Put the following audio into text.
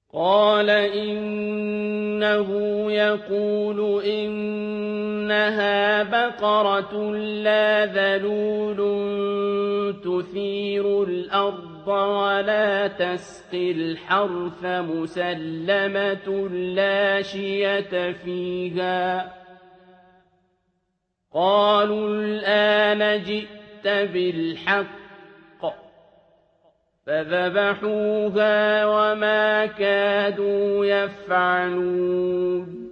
قَالَ إِنَّهُ يَقُولُ إِنَّهَا بَقَرَةٌ لَّا ذَلُولٌ تُثِيرُ الْأَرْضَ وَلَا تَسْقِي الْحَرْثَ مُسَلَّمَةٌ لَّا شِيَةَ فِيهَا ۚ قَالُوا الْآنَ جِئْتَ بِالْحَقِّ ۚ فَذَبَحُوهَا وَمَا كَادُوا يَفْعَلُونَ